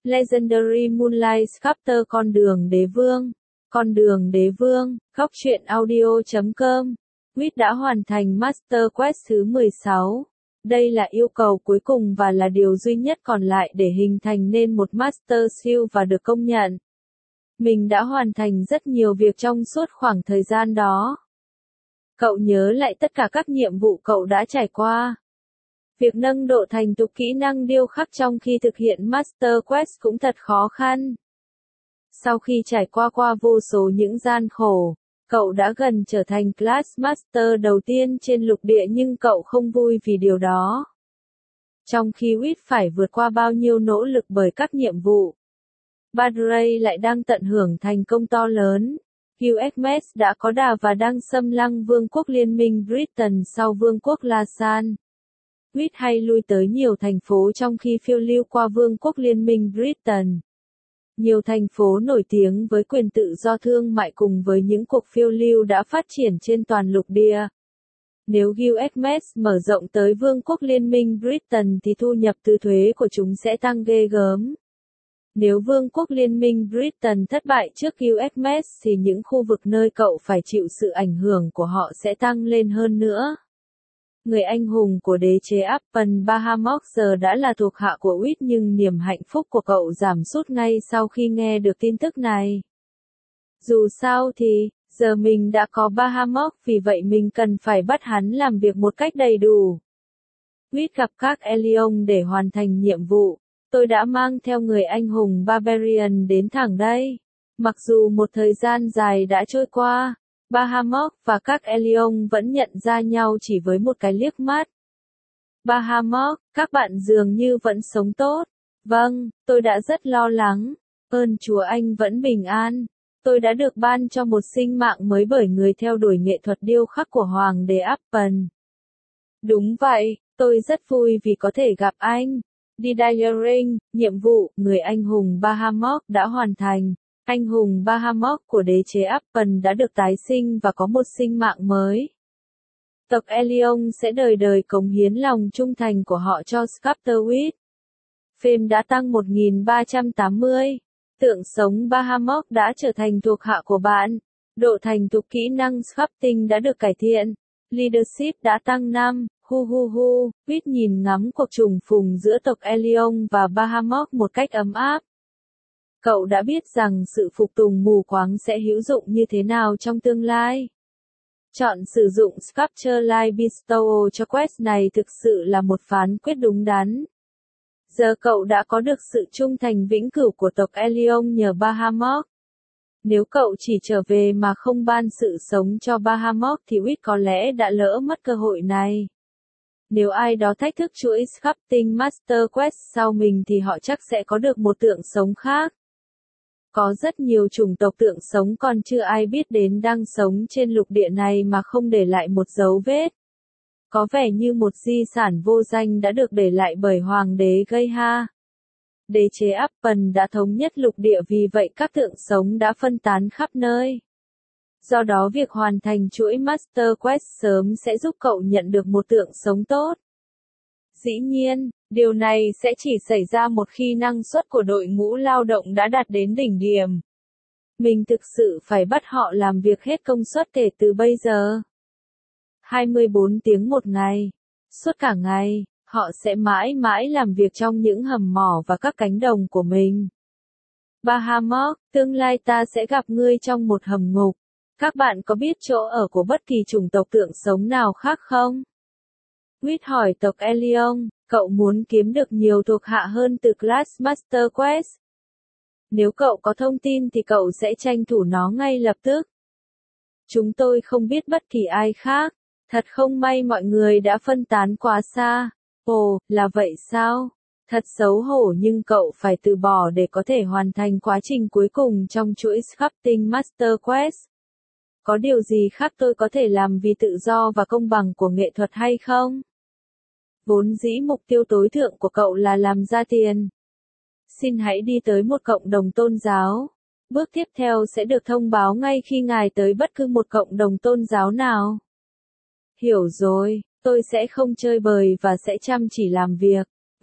Legendary Moonlight Sculptor Con đường đế vương. Con đường đế vương, góc truyện audio.com. Quýt đã hoàn thành Master Quest thứ 16. Đây là yêu cầu cuối cùng và là điều duy nhất còn lại để hình thành nên một Master Seal và được công nhận. Mình đã hoàn thành rất nhiều việc trong suốt khoảng thời gian đó. Cậu nhớ lại tất cả các nhiệm vụ cậu đã trải qua. Việc nâng độ thành thục kỹ năng điêu khắc trong khi thực hiện Master Quest cũng thật khó khăn. Sau khi trải qua vô số những gian khổ, cậu đã gần trở thành Class Master đầu tiên trên lục địa nhưng cậu không vui vì điều đó. Trong khi Quýt phải vượt qua bao nhiêu nỗ lực bởi các nhiệm vụ, Badray lại đang tận hưởng thành công to lớn. QXMS đã có đà và đang xâm lăng Vương quốc Liên minh Britain sau Vương quốc La San. Quýt hay lui tới nhiều thành phố trong khi phiêu lưu qua Vương quốc Liên minh Britain. Nhiều thành phố nổi tiếng với quyền tự do thương mại cùng với những cuộc phiêu lưu đã phát triển trên toàn lục địa. Nếu QXMS mở rộng tới Vương quốc Liên minh Britain thì thu nhập từ thuế của chúng sẽ tăng ghê gớm. Nếu Vương quốc Liên minh Britain thất bại trước QXMS thì những khu vực nơi cậu phải chịu sự ảnh hưởng của họ sẽ tăng lên hơn nữa. Người anh hùng của đế chế Appen Bahamut giờ đã là thuộc hạ của Quýt nhưng niềm hạnh phúc của cậu giảm sút ngay sau khi nghe được tin tức này. Dù sao thì, giờ mình đã có Bahamut vì vậy mình cần phải bắt hắn làm việc một cách đầy đủ. Quýt gặp các Elion để hoàn thành nhiệm vụ. Tôi đã mang theo người anh hùng Barbarian đến thẳng đây. Mặc dù một thời gian dài đã trôi qua, Bahamut và các Elion vẫn nhận ra nhau chỉ với một cái liếc mắt. Bahamut, các bạn dường như vẫn sống tốt. Vâng, tôi đã rất lo lắng. Ơn Chúa anh vẫn bình an. Tôi đã được ban cho một sinh mạng mới bởi người theo đuổi nghệ thuật điêu khắc của Hoàng đế Appen. Đúng vậy, tôi rất vui vì có thể gặp anh. Didaring, nhiệm vụ, người anh hùng Bahamut đã hoàn thành. Anh hùng Bahamut của đế chế Appen đã được tái sinh và có một sinh mạng mới. Tộc Elion sẽ đời đời cống hiến lòng trung thành của họ cho Sculptor Quýt. Phêm đã tăng 1380. Tượng sống Bahamut đã trở thành thuộc hạ của bạn. Độ thành thục kỹ năng sculpting đã được cải thiện. Leadership đã tăng 5. Quýt nhìn ngắm cuộc trùng phùng giữa tộc Elion và Bahamut một cách ấm áp. Cậu đã biết rằng sự phục tùng mù quáng sẽ hữu dụng như thế nào trong tương lai. Chọn sử dụng Sculpture Light Bestow cho quest này thực sự là một phán quyết đúng đắn. Giờ cậu đã có được sự trung thành vĩnh cửu của tộc Elion nhờ Bahamut. Nếu cậu chỉ trở về mà không ban sự sống cho Bahamut thì Quýt có lẽ đã lỡ mất cơ hội này. Nếu ai đó thách thức chuỗi Sculpting Master Quest sau mình thì họ chắc sẽ có được một tượng sống khác. Có rất nhiều chủng tộc tượng sống còn chưa ai biết đến đang sống trên lục địa này mà không để lại một dấu vết. Có vẻ như một di sản vô danh đã được để lại bởi Hoàng đế Geha. Đế chế Appen đã thống nhất lục địa vì vậy các tượng sống đã phân tán khắp nơi. Do đó việc hoàn thành chuỗi Master Quest sớm sẽ giúp cậu nhận được một tượng sống tốt. Dĩ nhiên, điều này sẽ chỉ xảy ra một khi năng suất của đội ngũ lao động đã đạt đến đỉnh điểm. Mình thực sự phải bắt họ làm việc hết công suất kể từ bây giờ. 24 tiếng một ngày. Suốt cả ngày, họ sẽ mãi mãi làm việc trong những hầm mỏ và các cánh đồng của mình. Bahamut, tương lai ta sẽ gặp ngươi trong một hầm ngục. Các bạn có biết chỗ ở của bất kỳ chủng tộc tượng sống nào khác không? Quýt hỏi tộc Elion, cậu muốn kiếm được nhiều thuộc hạ hơn từ Class Master Quest. Nếu cậu có thông tin thì cậu sẽ tranh thủ nó ngay lập tức. Chúng tôi không biết bất kỳ ai khác. Thật không may mọi người đã phân tán quá xa. Ồ, là vậy sao? Thật xấu hổ nhưng cậu phải từ bỏ để có thể hoàn thành quá trình cuối cùng trong chuỗi Sculpting Master Quest. Có điều gì khác tôi có thể làm vì tự do và công bằng của nghệ thuật hay không? Vốn dĩ mục tiêu tối thượng của cậu là làm ra tiền. Xin hãy đi tới một cộng đồng tôn giáo. Bước tiếp theo sẽ được thông báo ngay khi ngài tới bất cứ một cộng đồng tôn giáo nào. Hiểu rồi, tôi sẽ không chơi bời và sẽ chăm chỉ làm việc.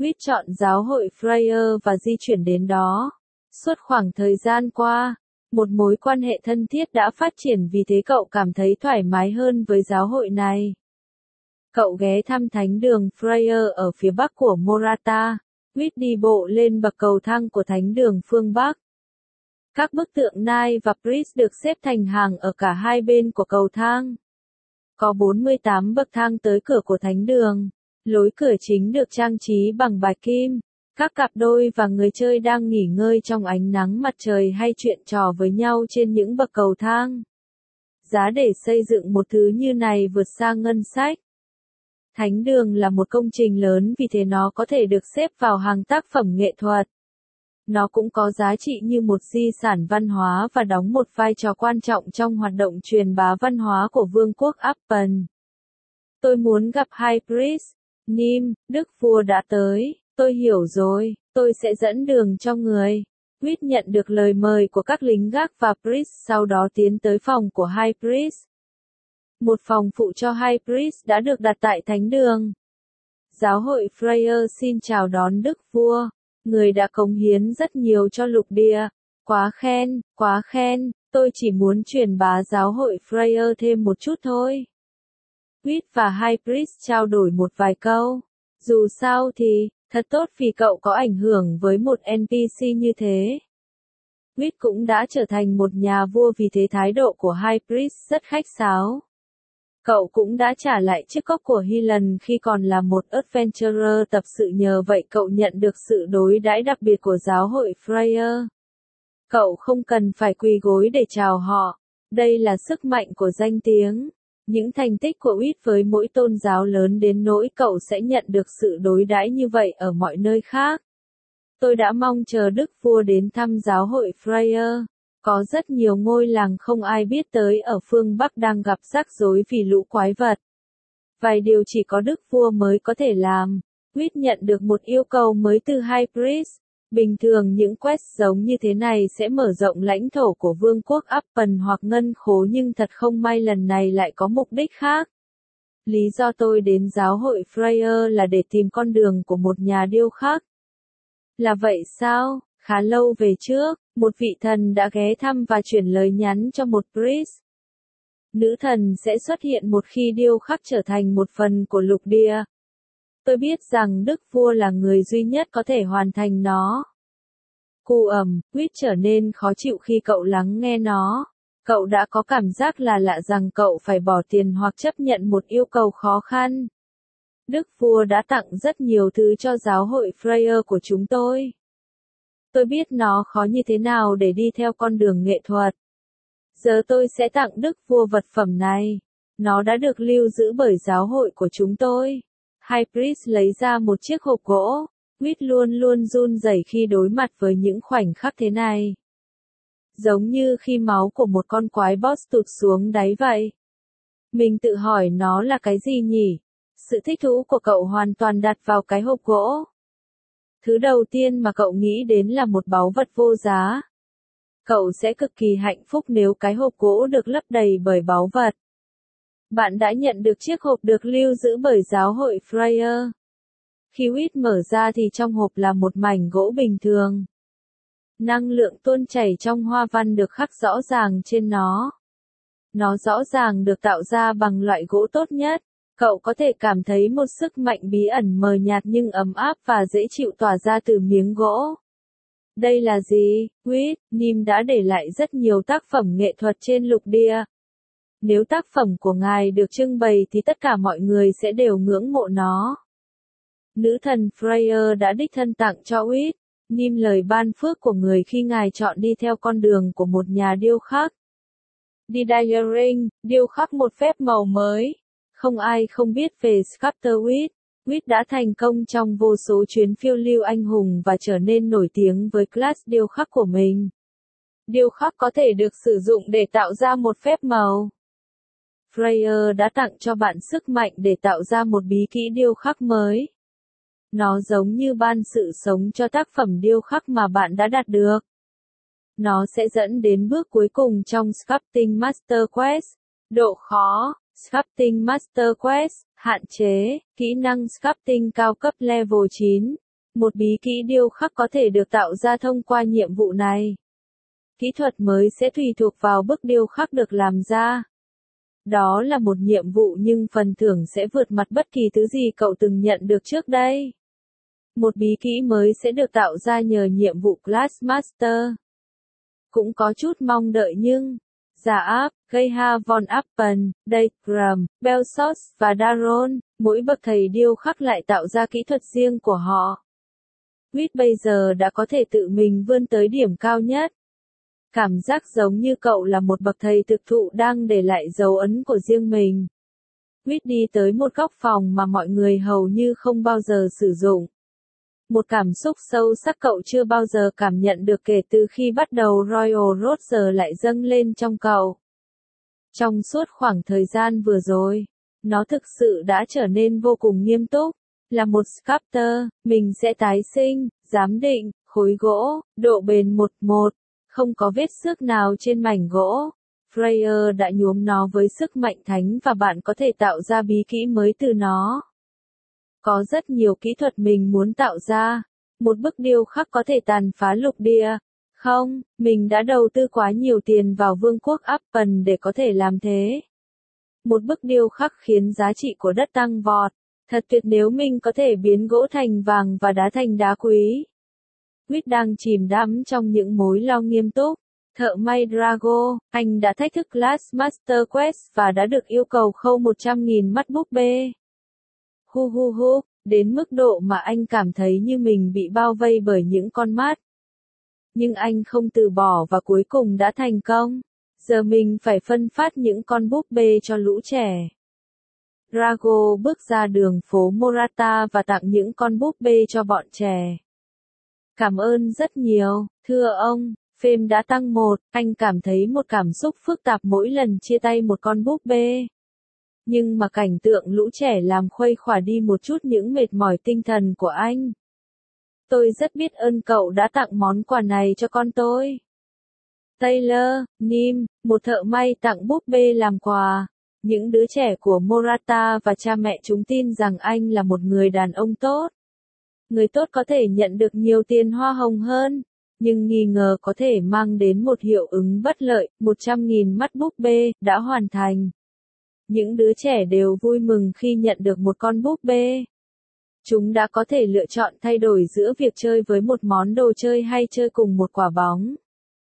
Reed chọn giáo hội Freya và di chuyển đến đó. Suốt khoảng thời gian qua, một mối quan hệ thân thiết đã phát triển vì thế cậu cảm thấy thoải mái hơn với giáo hội này. Cậu ghé thăm thánh đường Freya ở phía bắc của Morata. Reed đi bộ lên bậc cầu thang của thánh đường phương Bắc. Các bức tượng Nai và Priest được xếp thành hàng ở cả hai bên của cầu thang. Có 48 bậc thang tới cửa của thánh đường. Lối cửa chính được trang trí bằng bạch kim. Các cặp đôi và người chơi đang nghỉ ngơi trong ánh nắng mặt trời hay chuyện trò với nhau trên những bậc cầu thang. Giá để xây dựng một thứ như này vượt xa ngân sách. Thánh đường là một công trình lớn vì thế nó có thể được xếp vào hàng tác phẩm nghệ thuật. Nó cũng có giá trị như một di sản văn hóa và đóng một vai trò quan trọng trong hoạt động truyền bá văn hóa của Vương quốc Appen. Tôi muốn gặp High Priest. Nim, Đức Vua đã tới. Tôi hiểu rồi, tôi sẽ dẫn đường cho người. Reed nhận được lời mời của các lính gác và Priest sau đó tiến tới phòng của High Priest. Một phòng phụ cho High Priest đã được đặt tại thánh đường. Giáo hội Freya xin chào đón Đức Vua. Người đã cống hiến rất nhiều cho lục địa. Quá khen, tôi chỉ muốn truyền bá giáo hội Freya thêm một chút thôi. Reed và High Priest trao đổi một vài câu. Dù sao thì, thật tốt vì cậu có ảnh hưởng với một NPC như thế. Reed cũng đã trở thành một nhà vua vì thế thái độ của High Priest rất khách sáo. Cậu cũng đã trả lại chiếc cốc của Hyland khi còn là một adventurer tập sự nhờ vậy cậu nhận được sự đối đãi đặc biệt của giáo hội Freya. Cậu không cần phải quỳ gối để chào họ. Đây là sức mạnh của danh tiếng. Những thành tích của Reed với mỗi tôn giáo lớn đến nỗi cậu sẽ nhận được sự đối đãi như vậy ở mọi nơi khác. Tôi đã mong chờ Đức Vua đến thăm giáo hội Freya. Có rất nhiều ngôi làng không ai biết tới ở phương Bắc đang gặp rắc rối vì lũ quái vật. Vài điều chỉ có Đức Vua mới có thể làm. Reed nhận được một yêu cầu mới từ High Priest. Bình thường những quest giống như thế này sẽ mở rộng lãnh thổ của Vương quốc Appen hoặc ngân khố nhưng thật không may lần này lại có mục đích khác. Lý do tôi đến giáo hội Freya là để tìm con đường của một nhà điêu khắc. Là vậy sao? Khá lâu về trước, một vị thần đã ghé thăm và chuyển lời nhắn cho một priest. Nữ thần sẽ xuất hiện một khi điêu khắc trở thành một phần của lục địa. Tôi biết rằng Đức Vua là người duy nhất có thể hoàn thành nó. Reed trở nên khó chịu khi cậu lắng nghe nó. Cậu đã có cảm giác là lạ rằng cậu phải bỏ tiền hoặc chấp nhận một yêu cầu khó khăn. Đức Vua đã tặng rất nhiều thứ cho giáo hội Freya của chúng tôi. Tôi biết nó khó như thế nào để đi theo con đường nghệ thuật. Giờ tôi sẽ tặng Đức Vua vật phẩm này. Nó đã được lưu giữ bởi giáo hội của chúng tôi. High Priest lấy ra một chiếc hộp gỗ. Reed luôn luôn run rẩy khi đối mặt với những khoảnh khắc thế này. Giống như khi máu của một con quái boss tụt xuống đáy vậy. Mình tự hỏi nó là cái gì nhỉ? Sự thích thú của cậu hoàn toàn đặt vào cái hộp gỗ. Thứ đầu tiên mà cậu nghĩ đến là một báu vật vô giá. Cậu sẽ cực kỳ hạnh phúc nếu cái hộp gỗ được lấp đầy bởi báu vật. Bạn đã nhận được chiếc hộp được lưu giữ bởi giáo hội Freya. Khi Reed mở ra thì trong hộp là một mảnh gỗ bình thường. Năng lượng tuôn chảy trong hoa văn được khắc rõ ràng trên nó. Nó rõ ràng được tạo ra bằng loại gỗ tốt nhất. Cậu có thể cảm thấy một sức mạnh bí ẩn mờ nhạt nhưng ấm áp và dễ chịu tỏa ra từ miếng gỗ. Đây là gì? Reed, Nim đã để lại rất nhiều tác phẩm nghệ thuật trên lục địa. Nếu tác phẩm của ngài được trưng bày thì tất cả mọi người sẽ đều ngưỡng mộ nó. Nữ thần Freya đã đích thân tặng cho Reed, Nim lời ban phước của người khi ngài chọn đi theo con đường của một nhà điêu khắc. Didyering, điêu khắc một phép màu mới. Không ai không biết về Sculptor Reed. Reed đã thành công trong vô số chuyến phiêu lưu anh hùng và trở nên nổi tiếng với class điêu khắc của mình. Điêu khắc có thể được sử dụng để tạo ra một phép màu. Freya đã tặng cho bạn sức mạnh để tạo ra một bí kỹ điêu khắc mới. Nó giống như ban sự sống cho tác phẩm điêu khắc mà bạn đã đạt được. Nó sẽ dẫn đến bước cuối cùng trong Sculpting Master Quest. Độ khó, Sculpting Master Quest, hạn chế, kỹ năng Sculpting cao cấp level 9. Một bí kỹ điêu khắc có thể được tạo ra thông qua nhiệm vụ này. Kỹ thuật mới sẽ tùy thuộc vào bức điêu khắc được làm ra. Đó là một nhiệm vụ nhưng phần thưởng sẽ vượt mặt bất kỳ thứ gì cậu từng nhận được trước đây. Một bí kỹ mới sẽ được tạo ra nhờ nhiệm vụ Class Master. Cũng có chút mong đợi nhưng, Giả Áp, Geha von Appen, Dagram, Belsos và Daron, mỗi bậc thầy điêu khắc lại tạo ra kỹ thuật riêng của họ. Quýt bây giờ đã có thể tự mình vươn tới điểm cao nhất. Cảm giác giống như cậu là một bậc thầy thực thụ đang để lại dấu ấn của riêng mình. Quýt đi tới một góc phòng mà mọi người hầu như không bao giờ sử dụng. Một cảm xúc sâu sắc cậu chưa bao giờ cảm nhận được kể từ khi bắt đầu Royal Roadster lại dâng lên trong cậu. Trong suốt khoảng thời gian vừa rồi, nó thực sự đã trở nên vô cùng nghiêm túc. Là một sculptor, mình sẽ tái sinh, giám định, khối gỗ, độ bền 1:1, không có vết xước nào trên mảnh gỗ. Freya đã nhuốm nó với sức mạnh thánh và bạn có thể tạo ra bí kỹ mới từ nó. Có rất nhiều kỹ thuật mình muốn tạo ra. Một bức điêu khắc có thể tàn phá lục địa. Không, mình đã đầu tư quá nhiều tiền vào vương quốc Appen để có thể làm thế. Một bức điêu khắc khiến giá trị của đất tăng vọt. Thật tuyệt nếu mình có thể biến gỗ thành vàng và đá thành đá quý. Quýt đang chìm đắm trong những mối lo nghiêm túc. Thợ may Drago, anh đã thách thức Class Master Quest và đã được yêu cầu khâu 100.000 mắt búp bê. Đến mức độ mà anh cảm thấy như mình bị bao vây bởi những con mắt. Nhưng anh không từ bỏ và cuối cùng đã thành công. Giờ mình phải phân phát những con búp bê cho lũ trẻ. Drago bước ra đường phố Morata và tặng những con búp bê cho bọn trẻ. Cảm ơn rất nhiều, thưa ông. Phêm đã tăng 1, anh cảm thấy một cảm xúc phức tạp mỗi lần chia tay một con búp bê. Nhưng mà cảnh tượng lũ trẻ làm khuây khỏa đi một chút những mệt mỏi tinh thần của anh. Tôi rất biết ơn cậu đã tặng món quà này cho con tôi. Taylor, Nim, một thợ may tặng búp bê làm quà. Những đứa trẻ của Morata và cha mẹ chúng tin rằng anh là một người đàn ông tốt. Người tốt có thể nhận được nhiều tiền hoa hồng hơn, nhưng nghi ngờ có thể mang đến một hiệu ứng bất lợi. 100.000 mắt búp bê đã hoàn thành. Những đứa trẻ đều vui mừng khi nhận được một con búp bê. Chúng đã có thể lựa chọn thay đổi giữa việc chơi với một món đồ chơi hay chơi cùng một quả bóng.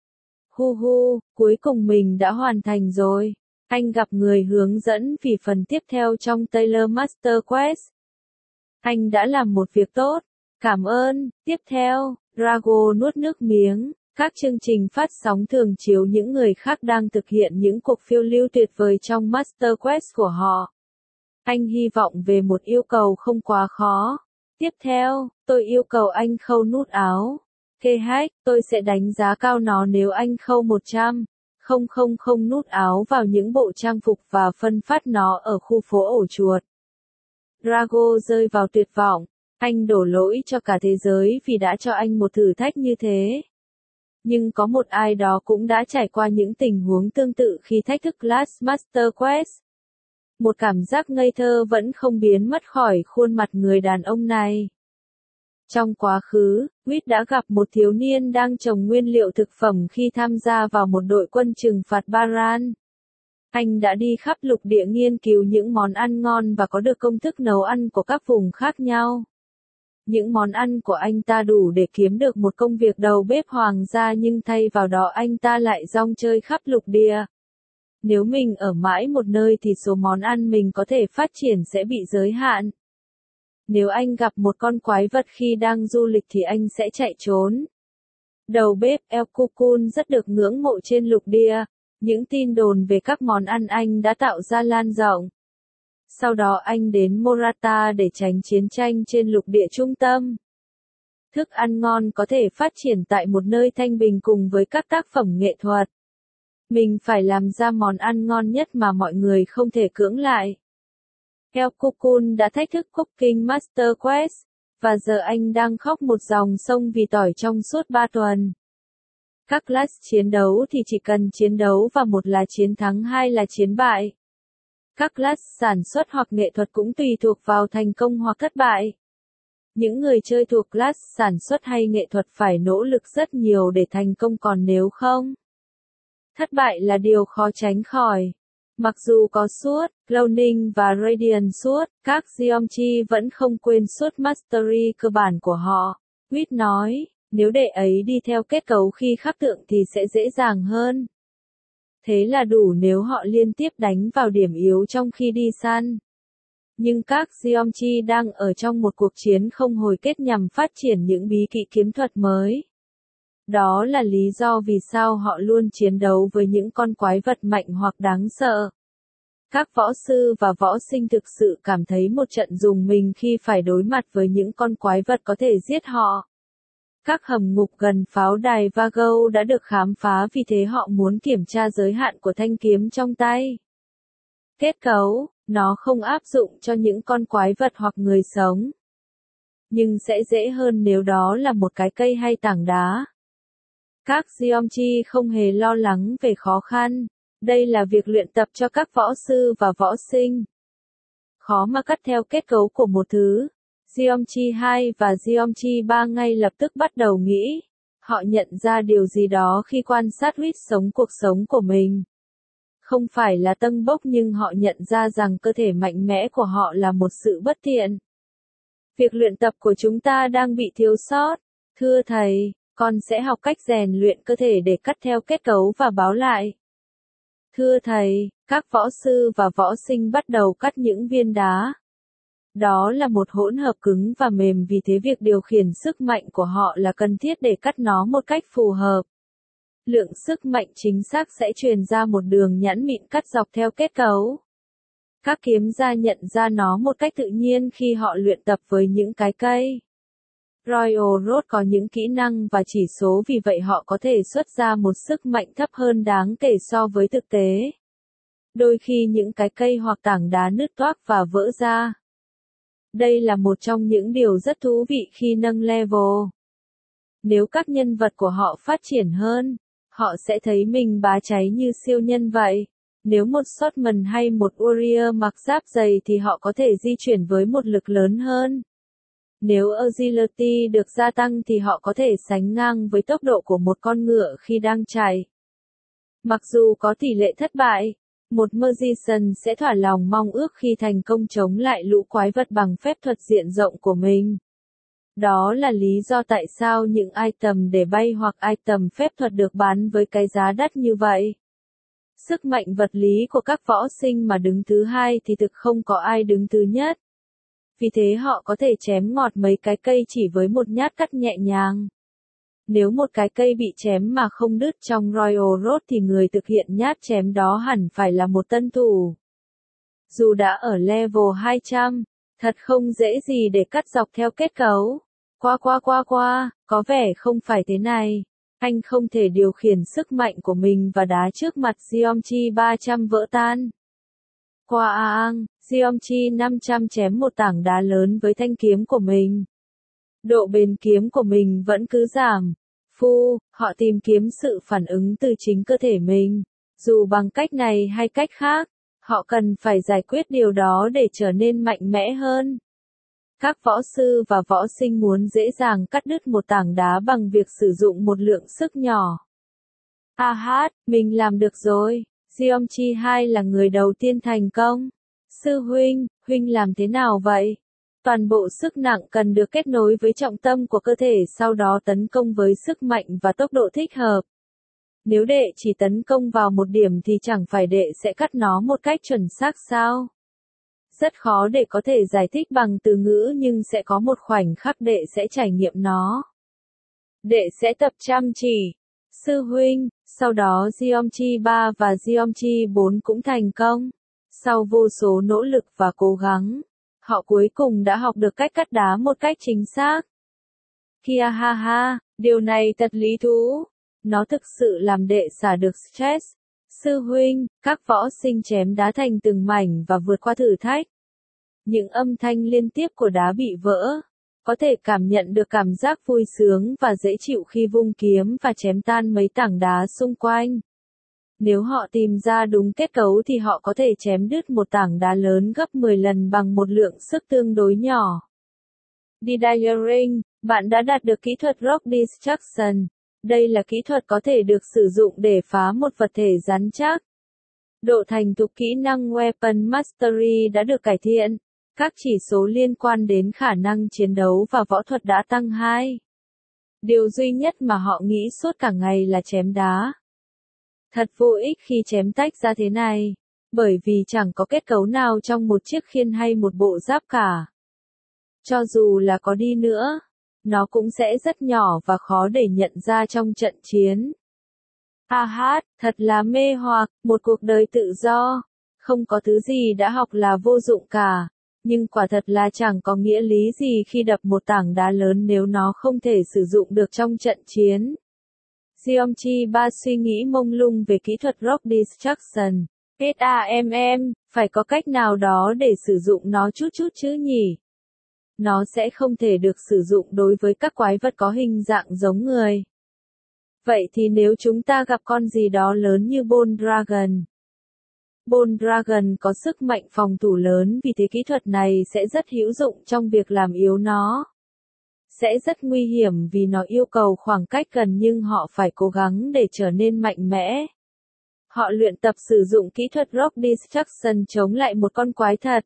Cuối cùng mình đã hoàn thành rồi. Anh gặp người hướng dẫn vì phần tiếp theo trong Taylor Master Quest. Anh đã làm một việc tốt. Cảm ơn. Tiếp theo, Drago nuốt nước miếng. Các chương trình phát sóng thường chiếu những người khác đang thực hiện những cuộc phiêu lưu tuyệt vời trong Master Quest của họ. Anh hy vọng về một yêu cầu không quá khó. Tiếp theo, tôi yêu cầu anh khâu nút áo. Tôi sẽ đánh giá cao nó nếu anh khâu 100,000 nút áo vào những bộ trang phục và phân phát nó ở khu phố ổ chuột. Drago rơi vào tuyệt vọng. Anh đổ lỗi cho cả thế giới vì đã cho anh một thử thách như thế. Nhưng có một ai đó cũng đã trải qua những tình huống tương tự khi thách thức Class Master Quest. Một cảm giác ngây thơ vẫn không biến mất khỏi khuôn mặt người đàn ông này. Trong quá khứ, Quýt đã gặp một thiếu niên đang trồng nguyên liệu thực phẩm khi tham gia vào một đội quân trừng phạt Baran. Anh đã đi khắp lục địa nghiên cứu những món ăn ngon và có được công thức nấu ăn của các vùng khác nhau. Những món ăn của anh ta đủ để kiếm được một công việc đầu bếp hoàng gia nhưng thay vào đó anh ta lại rong chơi khắp lục địa. Nếu mình ở mãi một nơi thì số món ăn mình có thể phát triển sẽ bị giới hạn. Nếu anh gặp một con quái vật khi đang du lịch thì anh sẽ chạy trốn. Đầu bếp El Kukun rất được ngưỡng mộ trên lục địa. Những tin đồn về các món ăn anh đã tạo ra lan rộng. Sau đó anh đến Morata để tránh chiến tranh trên lục địa trung tâm. Thức ăn ngon có thể phát triển tại một nơi thanh bình cùng với các tác phẩm nghệ thuật. Mình phải làm ra món ăn ngon nhất mà mọi người không thể cưỡng lại. El Kukun đã thách thức Cooking Master Quest, và giờ anh đang khóc một dòng sông vì tỏi trong suốt 3 tuần. Các class chiến đấu thì chỉ cần chiến đấu và một là chiến thắng hai là chiến bại. Các class sản xuất hoặc nghệ thuật cũng tùy thuộc vào thành công hoặc thất bại. Những người chơi thuộc class sản xuất hay nghệ thuật phải nỗ lực rất nhiều để thành công, còn nếu không, thất bại là điều khó tránh khỏi. Mặc dù có suốt, cloning và radiant suốt, các geometry vẫn không quên suốt mastery cơ bản của họ. Whit nói, nếu để ấy đi theo kết cấu khi khắc tượng thì sẽ dễ dàng hơn. Thế là đủ nếu họ liên tiếp đánh vào điểm yếu trong khi đi săn. Nhưng các geometry đang ở trong một cuộc chiến không hồi kết nhằm phát triển những bí kỹ kiếm thuật mới. Đó là lý do vì sao họ luôn chiến đấu với những con quái vật mạnh hoặc đáng sợ. Các võ sư và võ sinh thực sự cảm thấy một trận rùng mình khi phải đối mặt với những con quái vật có thể giết họ. Các hầm ngục gần pháo đài Vago đã được khám phá, vì thế họ muốn kiểm tra giới hạn của thanh kiếm trong tay. Kết cấu, nó không áp dụng cho những con quái vật hoặc người sống. Nhưng sẽ dễ hơn nếu đó là một cái cây hay tảng đá. Các geometry không hề lo lắng về khó khăn. Đây là việc luyện tập cho các võ sư và võ sinh. Khó mà cắt theo kết cấu của một thứ. Geometry 2 và Geometry 3 ngay lập tức bắt đầu nghĩ. Họ nhận ra điều gì đó khi quan sát Whit sống cuộc sống của mình. Không phải là tâng bốc, nhưng họ nhận ra rằng cơ thể mạnh mẽ của họ là một sự bất tiện. Việc luyện tập của chúng ta đang bị thiếu sót. Thưa thầy, con sẽ học cách rèn luyện cơ thể để cắt theo kết cấu và báo lại. Thưa thầy, các võ sư và võ sinh bắt đầu cắt những viên đá. Đó là một hỗn hợp cứng và mềm, vì thế việc điều khiển sức mạnh của họ là cần thiết để cắt nó một cách phù hợp. Lượng sức mạnh chính xác sẽ truyền ra một đường nhẵn mịn cắt dọc theo kết cấu. Các kiếm gia nhận ra nó một cách tự nhiên khi họ luyện tập với những cái cây. Royal Road có những kỹ năng và chỉ số, vì vậy họ có thể xuất ra một sức mạnh thấp hơn đáng kể so với thực tế. Đôi khi những cái cây hoặc tảng đá nứt toác và vỡ ra. Đây là một trong những điều rất thú vị khi nâng level. Nếu các nhân vật của họ phát triển hơn, họ sẽ thấy mình bá cháy như siêu nhân vậy. Nếu một Swordman hay một Warrior mặc giáp dày thì họ có thể di chuyển với một lực lớn hơn. Nếu agility được gia tăng thì họ có thể sánh ngang với tốc độ của một con ngựa khi đang chạy. Mặc dù có tỷ lệ thất bại, một magician sẽ thỏa lòng mong ước khi thành công chống lại lũ quái vật bằng phép thuật diện rộng của mình. Đó là lý do tại sao những item để bay hoặc item phép thuật được bán với cái giá đắt như vậy. Sức mạnh vật lý của các võ sinh mà đứng thứ hai thì thực không có ai đứng thứ nhất. Vì thế họ có thể chém ngọt mấy cái cây chỉ với một nhát cắt nhẹ nhàng. Nếu một cái cây bị chém mà không đứt trong Royal Road thì người thực hiện nhát chém đó hẳn phải là một tân thủ. Dù đã ở level 200, thật không dễ gì để cắt dọc theo kết cấu. Có vẻ không phải thế này. Anh không thể điều khiển sức mạnh của mình và đá trước mặt Geometry 300 vỡ tan. Geometry 500 chém một tảng đá lớn với thanh kiếm của mình. Độ bền kiếm của mình vẫn cứ giảm. Họ tìm kiếm sự phản ứng từ chính cơ thể mình. Dù bằng cách này hay cách khác, họ cần phải giải quyết điều đó để trở nên mạnh mẽ hơn. Các võ sư và võ sinh muốn dễ dàng cắt đứt một tảng đá bằng việc sử dụng một lượng sức nhỏ. Mình làm được rồi. Geometry 2 là người đầu tiên thành công. Sư huynh làm thế nào vậy? Toàn bộ sức nặng cần được kết nối với trọng tâm của cơ thể, sau đó tấn công với sức mạnh và tốc độ thích hợp. Nếu đệ chỉ tấn công vào một điểm thì chẳng phải đệ sẽ cắt nó một cách chuẩn xác sao? Rất khó để có thể giải thích bằng từ ngữ, nhưng sẽ có một khoảnh khắc đệ sẽ trải nghiệm nó. Đệ sẽ tập chăm chỉ. Sư huynh, sau đó Geometry 3 và Geometry 4 cũng thành công. Sau vô số nỗ lực và cố gắng, họ cuối cùng đã học được cách cắt đá một cách chính xác. Điều này thật lý thú. Nó thực sự làm đệ xả được stress. Sư huynh, các võ sinh chém đá thành từng mảnh và vượt qua thử thách. Những âm thanh liên tiếp của đá bị vỡ. Có thể cảm nhận được cảm giác vui sướng và dễ chịu khi vung kiếm và chém tan mấy tảng đá xung quanh. Nếu họ tìm ra đúng kết cấu thì họ có thể chém đứt một tảng đá lớn gấp 10 lần bằng một lượng sức tương đối nhỏ. Delayering, bạn đã đạt được kỹ thuật Rock Destruction. Đây là kỹ thuật có thể được sử dụng để phá một vật thể rắn chắc. Độ thành thục kỹ năng Weapon Mastery đã được cải thiện. Các chỉ số liên quan đến khả năng chiến đấu và võ thuật đã tăng 2. Điều duy nhất mà họ nghĩ suốt cả ngày là chém đá. Thật vô ích khi chém tách ra thế này, bởi vì chẳng có kết cấu nào trong một chiếc khiên hay một bộ giáp cả. Cho dù là có đi nữa, nó cũng sẽ rất nhỏ và khó để nhận ra trong trận chiến. Thật là mê hoặc, một cuộc đời tự do. Không có thứ gì đã học là vô dụng cả, nhưng quả thật là chẳng có nghĩa lý gì khi đập một tảng đá lớn nếu nó không thể sử dụng được trong trận chiến. Geomchi 3 suy nghĩ mông lung về kỹ thuật Rock Destruction. Phải có cách nào đó để sử dụng nó chút chứ nhỉ? Nó sẽ không thể được sử dụng đối với các quái vật có hình dạng giống người. Vậy thì nếu chúng ta gặp con gì đó lớn như Bone Dragon. Bone Dragon có sức mạnh phòng thủ lớn, vì thế kỹ thuật này sẽ rất hữu dụng trong việc làm yếu nó. Sẽ rất nguy hiểm vì nó yêu cầu khoảng cách gần nhưng họ phải cố gắng để trở nên mạnh mẽ. Họ luyện tập sử dụng kỹ thuật Rock Destruction chống lại một con quái thật.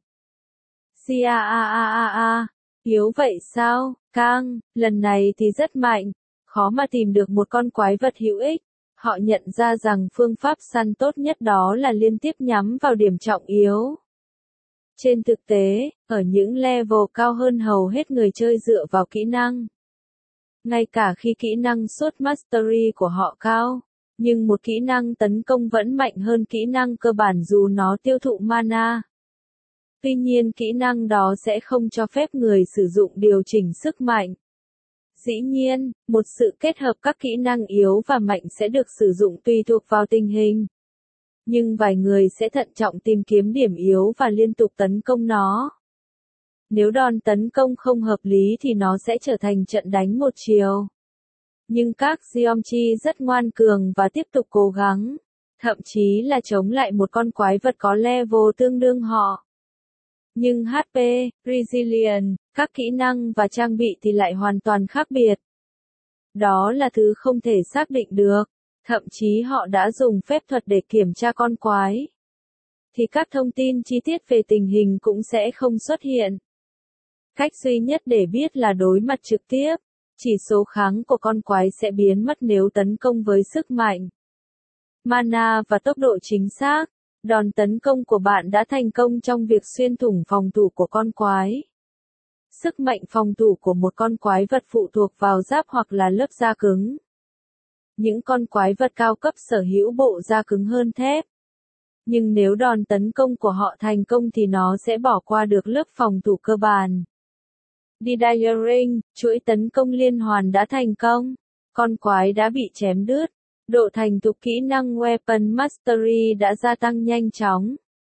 Yếu vậy sao? Lần này thì rất mạnh. Khó mà tìm được một con quái vật hữu ích. Họ nhận ra rằng phương pháp săn tốt nhất đó là liên tiếp nhắm vào điểm trọng yếu. Trên thực tế, ở những level cao hơn hầu hết người chơi dựa vào kỹ năng. Ngay cả khi kỹ năng Sword Mastery của họ cao, nhưng một kỹ năng tấn công vẫn mạnh hơn kỹ năng cơ bản dù nó tiêu thụ mana. Tuy nhiên kỹ năng đó sẽ không cho phép người sử dụng điều chỉnh sức mạnh. Dĩ nhiên, một sự kết hợp các kỹ năng yếu và mạnh sẽ được sử dụng tùy thuộc vào tình hình. Nhưng vài người sẽ thận trọng tìm kiếm điểm yếu và liên tục tấn công nó. Nếu đòn tấn công không hợp lý thì nó sẽ trở thành trận đánh một chiều. Nhưng các Geomchi rất ngoan cường và tiếp tục cố gắng, thậm chí là chống lại một con quái vật có level tương đương họ. Nhưng HP, Resilience, các kỹ năng và trang bị thì lại hoàn toàn khác biệt. Đó là thứ không thể xác định được. Thậm chí họ đã dùng phép thuật để kiểm tra con quái. Thì các thông tin chi tiết về tình hình cũng sẽ không xuất hiện. Cách duy nhất để biết là đối mặt trực tiếp. Chỉ số kháng của con quái sẽ biến mất nếu tấn công với sức mạnh, mana và tốc độ chính xác. Đòn tấn công của bạn đã thành công trong việc xuyên thủng phòng thủ của con quái. Sức mạnh phòng thủ của một con quái vật phụ thuộc vào giáp hoặc là lớp da cứng. Những con quái vật cao cấp sở hữu bộ da cứng hơn thép. Nhưng nếu đòn tấn công của họ thành công thì nó sẽ bỏ qua được lớp phòng thủ cơ bản. Delayering, chuỗi tấn công liên hoàn đã thành công. Con quái đã bị chém đứt. Độ thành thục kỹ năng Weapon Mastery đã gia tăng nhanh chóng.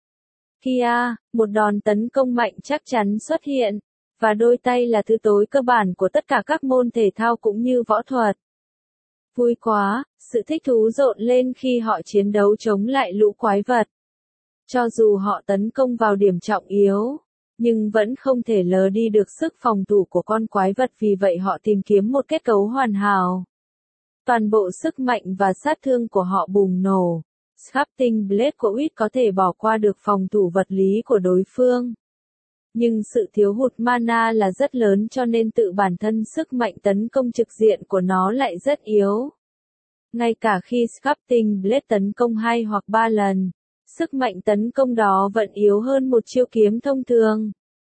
Một đòn tấn công mạnh chắc chắn xuất hiện. Và đôi tay là thứ tối cơ bản của tất cả các môn thể thao cũng như võ thuật. Vui quá, sự thích thú rộn lên khi họ chiến đấu chống lại lũ quái vật. Cho dù họ tấn công vào điểm trọng yếu, nhưng vẫn không thể lờ đi được sức phòng thủ của con quái vật, vì vậy họ tìm kiếm một kết cấu hoàn hảo. Toàn bộ sức mạnh và sát thương của họ bùng nổ. Sculpting Blade của Wit có thể bỏ qua được phòng thủ vật lý của đối phương. Nhưng sự thiếu hụt mana là rất lớn cho nên tự bản thân sức mạnh tấn công trực diện của nó lại rất yếu. Ngay cả khi Sculpting Blade tấn công 2 hoặc 3 lần, sức mạnh tấn công đó vẫn yếu hơn một chiêu kiếm thông thường.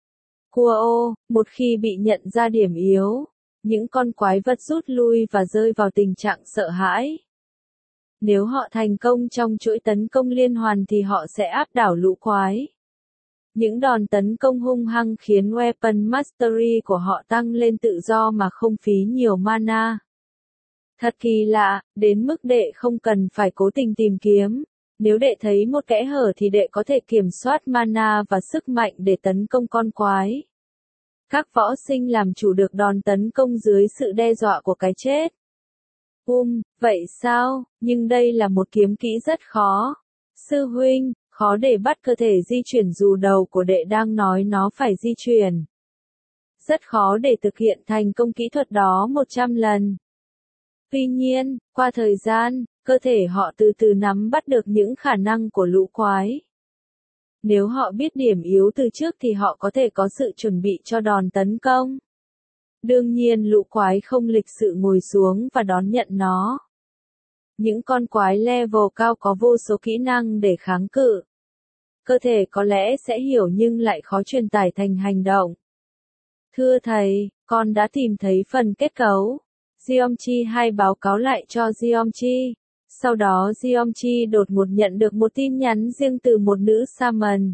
Một khi bị nhận ra điểm yếu, những con quái vật rút lui và rơi vào tình trạng sợ hãi. Nếu họ thành công trong chuỗi tấn công liên hoàn thì họ sẽ áp đảo lũ quái. Những đòn tấn công hung hăng khiến Weapon Mastery của họ tăng lên tự do mà không phí nhiều mana. Thật kỳ lạ, đến mức đệ không cần phải cố tình tìm kiếm. Nếu đệ thấy một kẽ hở thì đệ có thể kiểm soát mana và sức mạnh để tấn công con quái. Các võ sinh làm chủ được đòn tấn công dưới sự đe dọa của cái chết. Vậy sao? Nhưng đây là một kiếm kỹ rất khó. Sư huynh, khó để bắt cơ thể di chuyển dù đầu của đệ đang nói nó phải di chuyển. Rất khó để thực hiện thành công kỹ thuật đó 100 lần. Tuy nhiên, qua thời gian, cơ thể họ từ từ nắm bắt được những khả năng của lũ quái. Nếu họ biết điểm yếu từ trước thì họ có thể có sự chuẩn bị cho đòn tấn công. Đương nhiên lũ quái không lịch sự ngồi xuống và đón nhận nó. Những con quái level cao có vô số kỹ năng để kháng cự. Cơ thể có lẽ sẽ hiểu nhưng lại khó truyền tải thành hành động. Thưa thầy, con đã tìm thấy phần kết cấu. Geomchi hay báo cáo lại cho Geomchi. Sau đó Geomchi đột ngột nhận được một tin nhắn riêng từ một nữ shaman.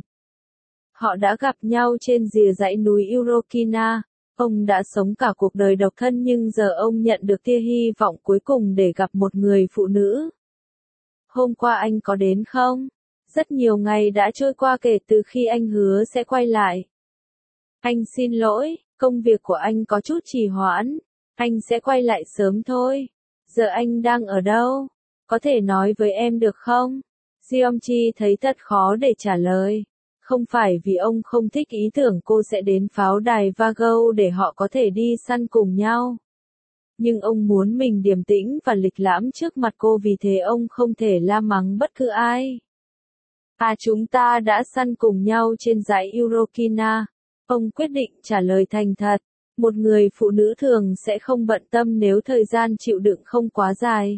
Họ đã gặp nhau trên rìa dãy núi Urokina. Ông đã sống cả cuộc đời độc thân nhưng giờ ông nhận được tia hy vọng cuối cùng để gặp một người phụ nữ. Hôm qua anh có đến không? Rất nhiều ngày đã trôi qua kể từ khi anh hứa sẽ quay lại. Anh xin lỗi, công việc của anh có chút trì hoãn. Anh sẽ quay lại sớm thôi. Giờ anh đang ở đâu? Có thể nói với em được không? Geomchi thấy thật khó để trả lời. Không phải vì ông không thích ý tưởng cô sẽ đến pháo đài Vago để họ có thể đi săn cùng nhau. Nhưng ông muốn mình điềm tĩnh và lịch lãm trước mặt cô vì thế ông không thể la mắng bất cứ ai. Chúng ta đã săn cùng nhau trên dãy Urokina. Ông quyết định trả lời thành thật. Một người phụ nữ thường sẽ không bận tâm nếu thời gian chịu đựng không quá dài.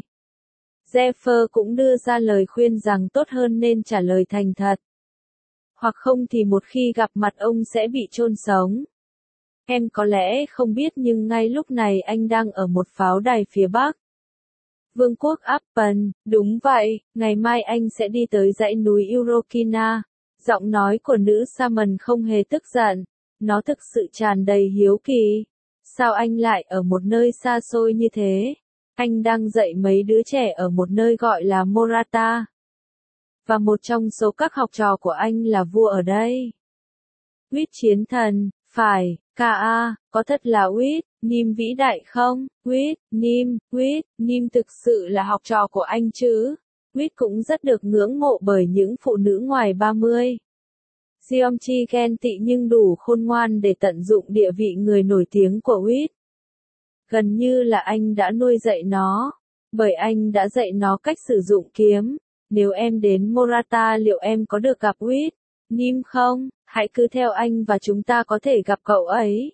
Zephyr cũng đưa ra lời khuyên rằng tốt hơn nên trả lời thành thật. Hoặc không thì một khi gặp mặt ông sẽ bị chôn sống. Em có lẽ không biết nhưng ngay lúc này anh đang ở một pháo đài phía bắc. Vương quốc Appen, đúng vậy, ngày mai anh sẽ đi tới dãy núi Urokina. Giọng nói của nữ shaman không hề tức giận. Nó thực sự tràn đầy hiếu kỳ. Sao anh lại ở một nơi xa xôi như thế? Anh đang dạy mấy đứa trẻ ở một nơi gọi là Morata. Và một trong số các học trò của anh là vua ở đây. Huyết chiến thần, phải, có thật là Huyết, Nim vĩ đại không? Huyết, Nim thực sự là học trò của anh chứ? Huyết cũng rất được ngưỡng mộ bởi những phụ nữ ngoài 30. Geomchi ghen tị nhưng đủ khôn ngoan để tận dụng địa vị người nổi tiếng của Huyết. Gần như là anh đã nuôi dạy nó, bởi anh đã dạy nó cách sử dụng kiếm. Nếu em đến Morata liệu em có được gặp Huyết, Nim không? Hãy cứ theo anh và chúng ta có thể gặp cậu ấy.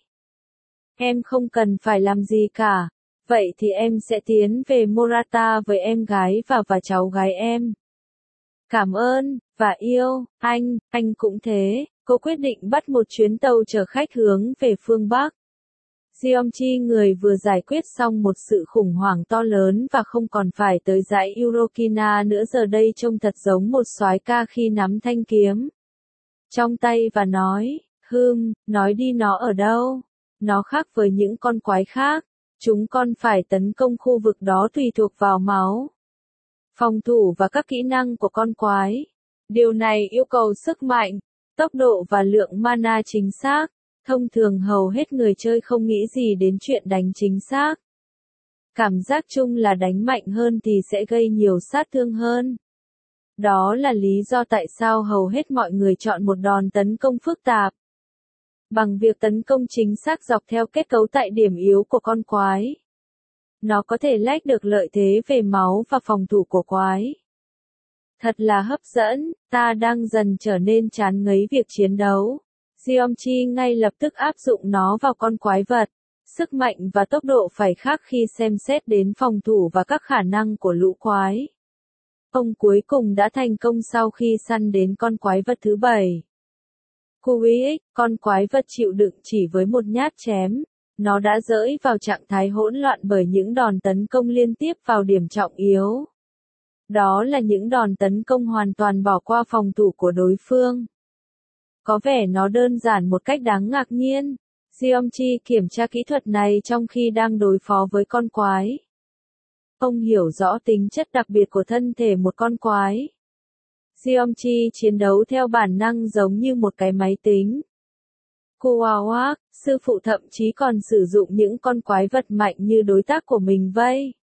Em không cần phải làm gì cả. Vậy thì em sẽ tiến về Morata với em gái và cháu gái em. Cảm ơn, và yêu, anh cũng thế. Cô quyết định bắt một chuyến tàu chở khách hướng về phương Bắc. Geomchi người vừa giải quyết xong một sự khủng hoảng to lớn và không còn phải tới dãy Urokina nữa giờ đây trông thật giống một soái ca khi nắm thanh kiếm trong tay và nói, nói đi nó ở đâu? Nó khác với những con quái khác. Chúng con phải tấn công khu vực đó tùy thuộc vào máu, phòng thủ và các kỹ năng của con quái. Điều này yêu cầu sức mạnh, tốc độ và lượng mana chính xác. Thông thường hầu hết người chơi không nghĩ gì đến chuyện đánh chính xác. Cảm giác chung là đánh mạnh hơn thì sẽ gây nhiều sát thương hơn. Đó là lý do tại sao hầu hết mọi người chọn một đòn tấn công phức tạp. Bằng việc tấn công chính xác dọc theo kết cấu tại điểm yếu của con quái. Nó có thể lách được lợi thế về máu và phòng thủ của quái. Thật là hấp dẫn, ta đang dần trở nên chán ngấy việc chiến đấu. Geomchi ngay lập tức áp dụng nó vào con quái vật. Sức mạnh và tốc độ phải khác khi xem xét đến phòng thủ và các khả năng của lũ quái. Ông cuối cùng đã thành công sau khi săn đến con quái vật thứ 7. Kuix, con quái vật chịu đựng chỉ với một nhát chém. Nó đã rơi vào trạng thái hỗn loạn bởi những đòn tấn công liên tiếp vào điểm trọng yếu. Đó là những đòn tấn công hoàn toàn bỏ qua phòng thủ của đối phương. Có vẻ nó đơn giản một cách đáng ngạc nhiên. Geomchi kiểm tra kỹ thuật này trong khi đang đối phó với con quái. Ông hiểu rõ tính chất đặc biệt của thân thể một con quái. Geomchi chiến đấu theo bản năng giống như một cái máy tính. Kuawak, sư phụ thậm chí còn sử dụng những con quái vật mạnh như đối tác của mình vậy.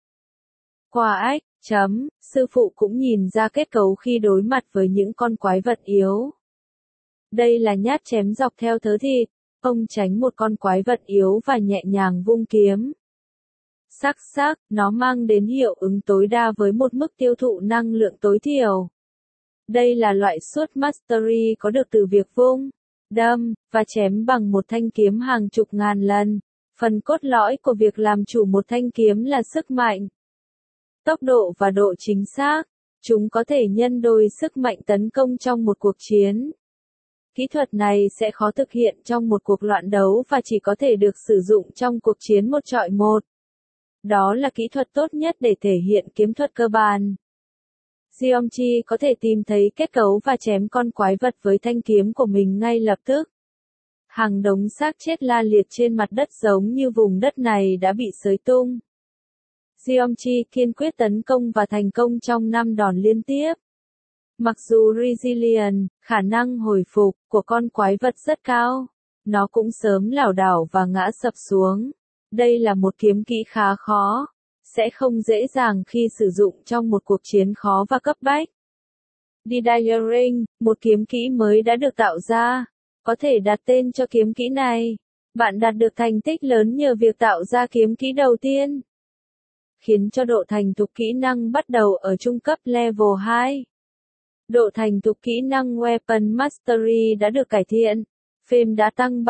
Quack, sư phụ cũng nhìn ra kết cấu khi đối mặt với những con quái vật yếu. Đây là nhát chém dọc theo thớ thịt. Ông tránh một con quái vật yếu và nhẹ nhàng vung kiếm. Sắc, nó mang đến hiệu ứng tối đa với một mức tiêu thụ năng lượng tối thiểu. Đây là loại suất mastery có được từ việc vung, đâm, và chém bằng một thanh kiếm hàng chục ngàn lần. Phần cốt lõi của việc làm chủ một thanh kiếm là sức mạnh, tốc độ và độ chính xác. Chúng có thể nhân đôi sức mạnh tấn công trong một cuộc chiến. Kỹ thuật này sẽ khó thực hiện trong một cuộc loạn đấu và chỉ có thể được sử dụng trong cuộc chiến một chọi một. Đó là kỹ thuật tốt nhất để thể hiện kiếm thuật cơ bản. Geomchi có thể tìm thấy kết cấu và chém con quái vật với thanh kiếm của mình ngay lập tức. Hàng đống xác chết la liệt trên mặt đất giống như vùng đất này đã bị xới tung. Geomchi kiên quyết tấn công và thành công trong 5 đòn liên tiếp. Mặc dù Resilient, khả năng hồi phục, của con quái vật rất cao, nó cũng sớm lảo đảo và ngã sập xuống. Đây là một kiếm kỹ khá khó, sẽ không dễ dàng khi sử dụng trong một cuộc chiến khó và cấp bách. Didiering, một kiếm kỹ mới đã được tạo ra, có thể đặt tên cho kiếm kỹ này. Bạn đạt được thành tích lớn nhờ việc tạo ra kiếm kỹ đầu tiên, khiến cho độ thành thục kỹ năng bắt đầu ở trung cấp level 2. Độ thành thục kỹ năng Weapon Mastery đã được cải thiện. Phêm đã tăng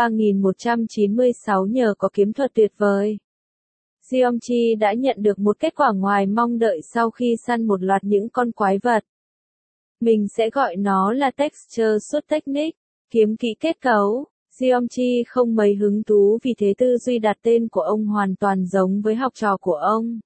3196 nhờ có kiếm thuật tuyệt vời. Geomchi đã nhận được một kết quả ngoài mong đợi sau khi săn một loạt những con quái vật. Mình sẽ gọi nó là Texture Shoot Technique, kiếm kỹ kết cấu. Geomchi không mấy hứng thú vì thế tư duy đặt tên của ông hoàn toàn giống với học trò của ông.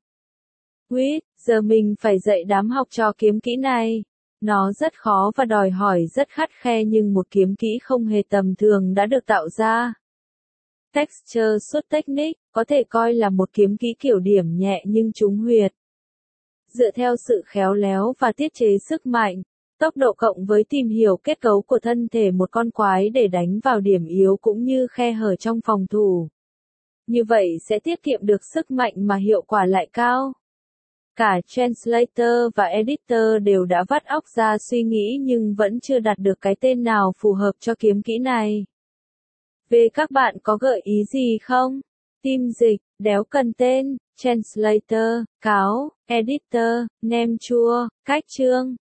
Giờ mình phải dạy đám học trò kiếm kỹ này. Nó rất khó và đòi hỏi rất khắt khe nhưng một kiếm kỹ không hề tầm thường đã được tạo ra. Texture Shoot Technique có thể coi là một kiếm kỹ kiểu điểm nhẹ nhưng trúng huyệt. Dựa theo sự khéo léo và tiết chế sức mạnh, tốc độ cộng với tìm hiểu kết cấu của thân thể một con quái để đánh vào điểm yếu cũng như khe hở trong phòng thủ. Như vậy sẽ tiết kiệm được sức mạnh mà hiệu quả lại cao. Cả Translator và Editor đều đã vắt óc ra suy nghĩ nhưng vẫn chưa đặt được cái tên nào phù hợp cho kiếm kỹ này. Về các bạn có gợi ý gì không? Team dịch, đéo cần tên, Translator, cáo, Editor, nem chua, cách chương.